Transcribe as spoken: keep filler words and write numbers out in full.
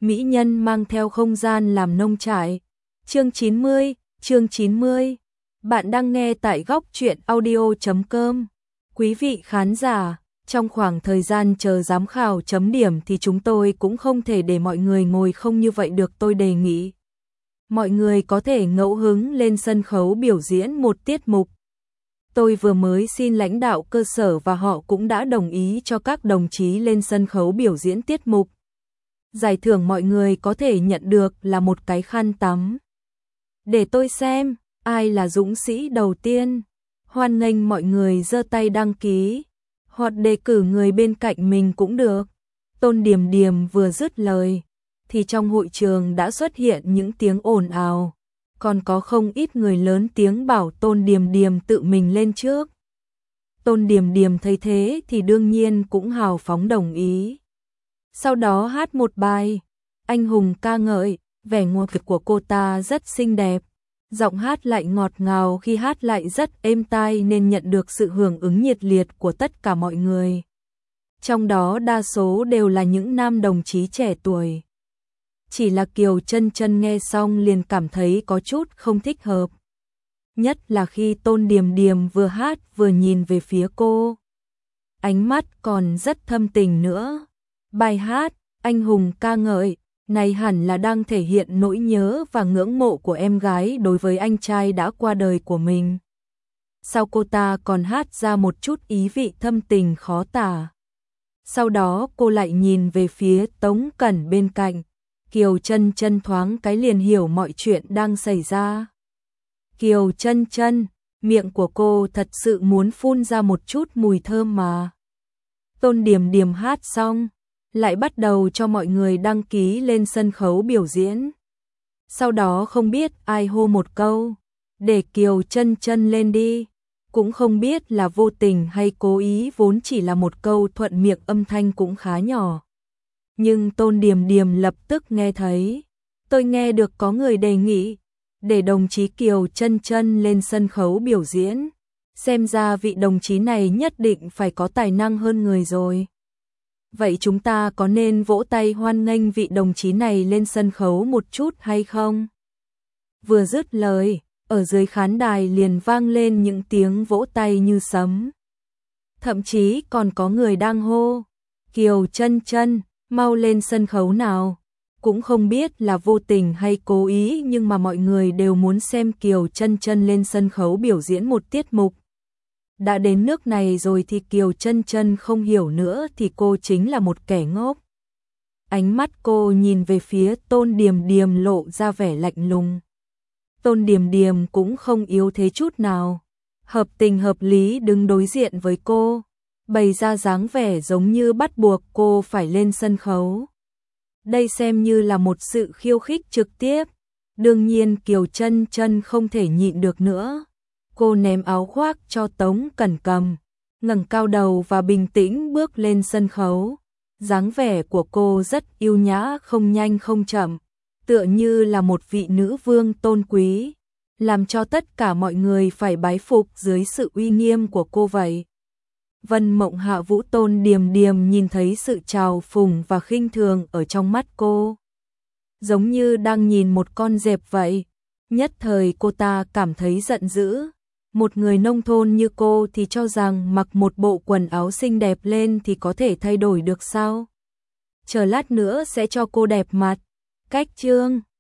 mỹ nhân mang theo không gian làm nông trại. Chương chín mươi, chương chín mươi. Bạn đang nghe tại góc truyện audio chấm com. Quý vị khán giả, trong khoảng thời gian chờ giám khảo chấm điểm thì chúng tôi cũng không thể để mọi người ngồi không như vậy được, tôi đề nghị mọi người có thể ngẫu hứng lên sân khấu biểu diễn một tiết mục. Tôi vừa mới xin lãnh đạo cơ sở và họ cũng đã đồng ý cho các đồng chí lên sân khấu biểu diễn tiết mục. Giải thưởng mọi người có thể nhận được là một cái khăn tắm. Để tôi xem, ai là dũng sĩ đầu tiên. Hoan nghênh mọi người giơ tay đăng ký, hoặc đề cử người bên cạnh mình cũng được. Tôn Điềm Điềm vừa dứt lời, thì trong hội trường đã xuất hiện những tiếng ồn ào. Còn có không ít người lớn tiếng bảo Tôn Điềm Điềm tự mình lên trước. Tôn Điềm Điềm thấy thế thì đương nhiên cũng hào phóng đồng ý. Sau đó hát một bài, anh hùng ca ngợi, vẻ ngoài của cô ta rất xinh đẹp. Giọng hát lại ngọt ngào, khi hát lại rất êm tai nên nhận được sự hưởng ứng nhiệt liệt của tất cả mọi người. Trong đó đa số đều là những nam đồng chí trẻ tuổi. Chỉ là Kiều Chân Chân nghe xong liền cảm thấy có chút không thích hợp. Nhất là khi Tôn Điềm Điềm vừa hát vừa nhìn về phía cô. Ánh mắt còn rất thâm tình nữa. Bài hát, anh hùng ca ngợi, này hẳn là đang thể hiện nỗi nhớ và ngưỡng mộ của em gái đối với anh trai đã qua đời của mình. Sau cô ta còn hát ra một chút ý vị thâm tình khó tả. Sau đó cô lại nhìn về phía Tống Cẩn bên cạnh. Kiều Chân Chân thoáng cái liền hiểu mọi chuyện đang xảy ra. Kiều Chân Chân, miệng của cô thật sự muốn phun ra một chút mùi thơm mà. Tôn Điềm Điềm hát xong, lại bắt đầu cho mọi người đăng ký lên sân khấu biểu diễn. Sau đó không biết ai hô một câu, để Kiều Chân Chân lên đi. Cũng không biết là vô tình hay cố ý, vốn chỉ là một câu thuận miệng, âm thanh cũng khá nhỏ. Nhưng Tôn Điềm Điềm lập tức nghe thấy. Tôi nghe được có người đề nghị để đồng chí Kiều Chân Chân lên sân khấu biểu diễn. Xem ra vị đồng chí này nhất định phải có tài năng hơn người rồi. Vậy chúng ta có nên vỗ tay hoan nghênh vị đồng chí này lên sân khấu một chút hay không? Vừa dứt lời, ở dưới khán đài liền vang lên những tiếng vỗ tay như sấm. Thậm chí còn có người đang hô, Kiều Chân Chân, mau lên sân khấu nào. Cũng không biết là vô tình hay cố ý, nhưng mà mọi người đều muốn xem Kiều Chân Chân lên sân khấu biểu diễn một tiết mục. Đã đến nước này rồi thì Kiều Chân Chân không hiểu nữa thì cô chính là một kẻ ngốc. Ánh mắt cô nhìn về phía Tôn Điềm Điềm lộ ra vẻ lạnh lùng. Tôn Điềm Điềm cũng không yếu thế chút nào, hợp tình hợp lý đứng đối diện với cô, bày ra dáng vẻ giống như bắt buộc cô phải lên sân khấu. Đây xem như là một sự khiêu khích trực tiếp. Đương nhiên Kiều Chân Chân không thể nhịn được nữa. Cô ném áo khoác cho Tống Cẩn cầm, ngẩng cao đầu và bình tĩnh bước lên sân khấu. Dáng vẻ của cô rất yêu nhã, không nhanh không chậm, tựa như là một vị nữ vương tôn quý, làm cho tất cả mọi người phải bái phục dưới sự uy nghiêm của cô vậy. Vân Mộng Hạ Vũ Tôn Điềm Điềm nhìn thấy sự trào phúng và khinh thường ở trong mắt cô, giống như đang nhìn một con dẹp vậy. Nhất thời cô ta cảm thấy giận dữ. Một người nông thôn như cô thì cho rằng mặc một bộ quần áo xinh đẹp lên thì có thể thay đổi được sao? Chờ lát nữa sẽ cho cô đẹp mặt. Cách chương